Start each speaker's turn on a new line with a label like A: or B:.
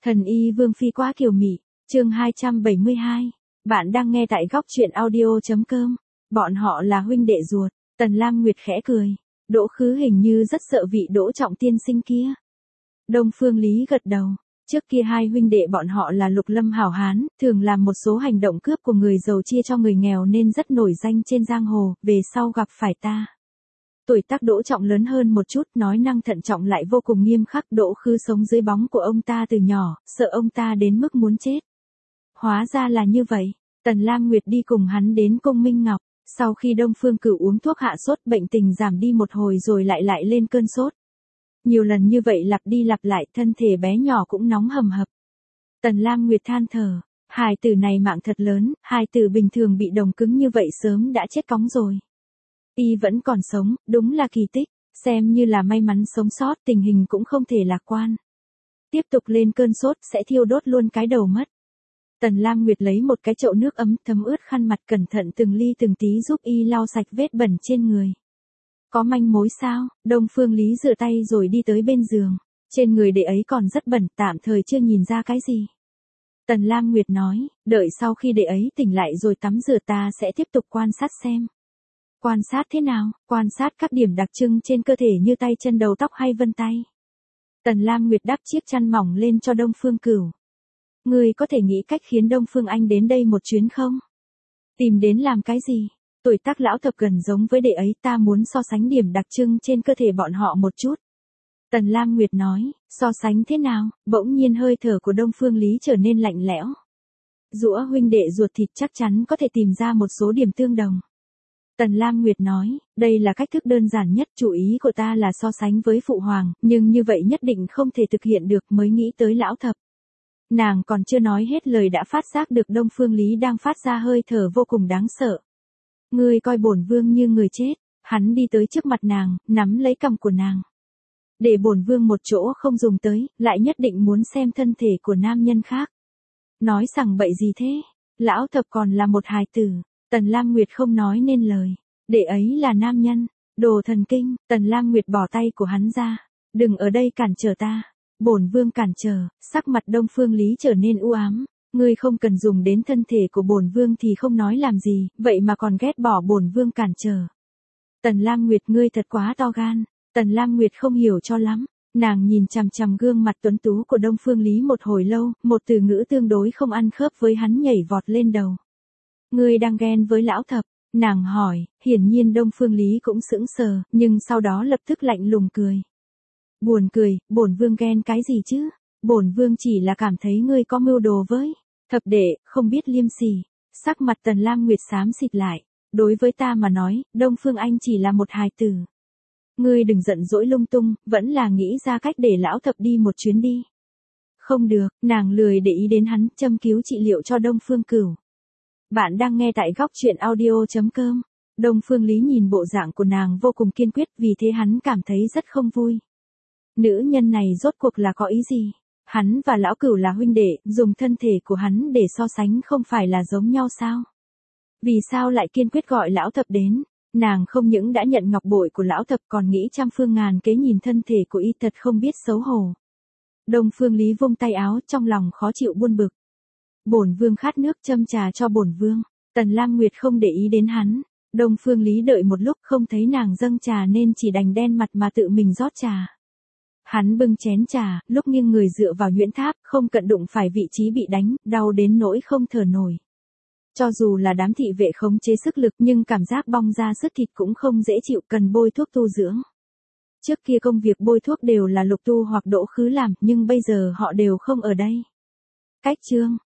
A: Thần y Vương Phi quá kiều mị, chương 272. Bạn đang nghe tại góc truyện audio.com. Bọn họ là huynh đệ ruột. Tần Lam Nguyệt khẽ cười. Đỗ Khứ hình như rất sợ vị Đỗ Trọng tiên sinh kia. Đông Phương Lý gật đầu. Trước kia hai huynh đệ bọn họ là lục lâm hảo hán, thường làm một số hành động cướp của người giàu chia cho người nghèo nên rất nổi danh trên giang hồ, về sau gặp phải ta. Tuổi tác Đỗ Trọng lớn hơn một chút, nói năng thận trọng lại vô cùng nghiêm khắc. Đỗ Khứ sống dưới bóng của ông ta từ nhỏ, sợ ông ta đến mức muốn chết. Hóa ra là như vậy. Tần Lam Nguyệt đi cùng hắn đến cung Minh Ngọc. Sau khi Đông Phương Cửu uống thuốc hạ sốt, bệnh tình giảm đi một hồi rồi lại lên cơn sốt. Nhiều lần như vậy lặp đi lặp lại, thân thể bé nhỏ cũng nóng hầm hập. Tần Lam Nguyệt than thở, hài tử này mạng thật lớn, hài tử bình thường bị đồng cứng như vậy sớm đã chết cóng rồi. Y vẫn còn sống, đúng là kỳ tích, xem như là may mắn sống sót, tình hình cũng không thể lạc quan. Tiếp tục lên cơn sốt sẽ thiêu đốt luôn cái đầu mất. Tần Lam Nguyệt lấy một cái chậu nước ấm thấm ướt khăn mặt, cẩn thận từng ly từng tí giúp y lau sạch vết bẩn trên người. Có manh mối sao? Đông Phương Lý rửa tay rồi đi tới bên giường. Trên người đệ ấy còn rất bẩn, tạm thời chưa nhìn ra cái gì. Tần Lam Nguyệt nói, đợi sau khi đệ ấy tỉnh lại rồi tắm rửa ta sẽ tiếp tục quan sát xem. Quan sát thế nào? Quan sát các điểm đặc trưng trên cơ thể như tay chân đầu tóc hay vân tay. Tần Lam Nguyệt đắp chiếc chăn mỏng lên cho Đông Phương Cửu. Ngươi có thể nghĩ cách khiến Đông Phương Anh đến đây một chuyến không? Tìm đến làm cái gì? Tuổi tác lão thập gần giống với đệ ấy, ta muốn so sánh điểm đặc trưng trên cơ thể bọn họ một chút. Tần Lam Nguyệt nói, so sánh thế nào? Bỗng nhiên hơi thở của Đông Phương Lý trở nên lạnh lẽo. Rũa huynh đệ ruột thịt chắc chắn có thể tìm ra một số điểm tương đồng. Tần Lam Nguyệt nói, đây là cách thức đơn giản nhất, chủ ý của ta là so sánh với phụ hoàng, nhưng như vậy nhất định không thể thực hiện được, mới nghĩ tới lão thập. Nàng còn chưa nói hết lời đã phát giác được Đông Phương Lý đang phát ra hơi thở vô cùng đáng sợ. Ngươi coi bổn vương như người chết. Hắn đi tới trước mặt nàng, nắm lấy cằm của nàng. Để bổn vương một chỗ không dùng tới, lại nhất định muốn xem thân thể của nam nhân khác. Nói sằng bậy gì thế? Lão thập còn là một hài tử. Tần Lam Nguyệt không nói nên lời. Đệ ấy là nam nhân. Đồ thần kinh. Tần Lam Nguyệt bỏ tay của hắn ra. Đừng ở đây cản trở ta. Bổn vương cản trở. Sắc mặt Đông Phương Lý trở nên u ám. Ngươi không cần dùng đến thân thể của bổn vương thì không nói làm gì, vậy mà còn ghét bỏ bổn vương cản trở. Tần Lam Nguyệt, ngươi thật quá to gan. Tần Lam Nguyệt không hiểu cho lắm. Nàng nhìn chằm chằm gương mặt tuấn tú của Đông Phương Lý một hồi lâu, một từ ngữ tương đối không ăn khớp với hắn nhảy vọt lên đầu. Ngươi đang ghen với lão thập? Nàng hỏi. Hiển nhiên Đông Phương Lý cũng sững sờ, nhưng sau đó lập tức lạnh lùng cười. Buồn cười, bổn vương ghen cái gì chứ? Bổn vương chỉ là cảm thấy ngươi có mưu đồ với thập đệ, không biết liêm sỉ. Sắc mặt Tần Lam Nguyệt xám xịt lại. Đối với ta mà nói, Đông Phương Anh chỉ là một hài tử. Ngươi đừng giận dỗi lung tung, vẫn là nghĩ ra cách để lão thập đi một chuyến đi. Không được, nàng lười để ý đến hắn, châm cứu trị liệu cho Đông Phương Cửu. Bạn đang nghe tại góc truyện audio.com. Đông Phương Lý nhìn bộ dạng của nàng vô cùng kiên quyết, vì thế hắn cảm thấy rất không vui. Nữ nhân này rốt cuộc là có ý gì? Hắn và lão Cửu là huynh đệ, dùng thân thể của hắn để so sánh không phải là giống nhau sao? Vì sao lại kiên quyết gọi lão thập đến? Nàng không những đã nhận ngọc bội của lão thập còn nghĩ trăm phương ngàn kế nhìn thân thể của y, thật không biết xấu hổ. Đông Phương Lý vung tay áo, trong lòng khó chịu buồn bực. Bổn vương khát nước, châm trà cho bổn vương. Tần Lam Nguyệt không để ý đến hắn. Đông Phương Lý đợi một lúc không thấy nàng dâng trà nên chỉ đành đen mặt mà tự mình rót trà. Hắn bưng chén trà, lúc nghiêng người dựa vào nhuyễn tháp, không cận đụng phải vị trí bị đánh, đau đến nỗi không thở nổi. Cho dù là đám thị vệ khống chế sức lực nhưng cảm giác bong ra sứt thịt cũng không dễ chịu, cần bôi thuốc tu dưỡng. Trước kia công việc bôi thuốc đều là Lục Tu hoặc Đỗ Khứ làm, nhưng bây giờ họ đều không ở đây. Cách chương,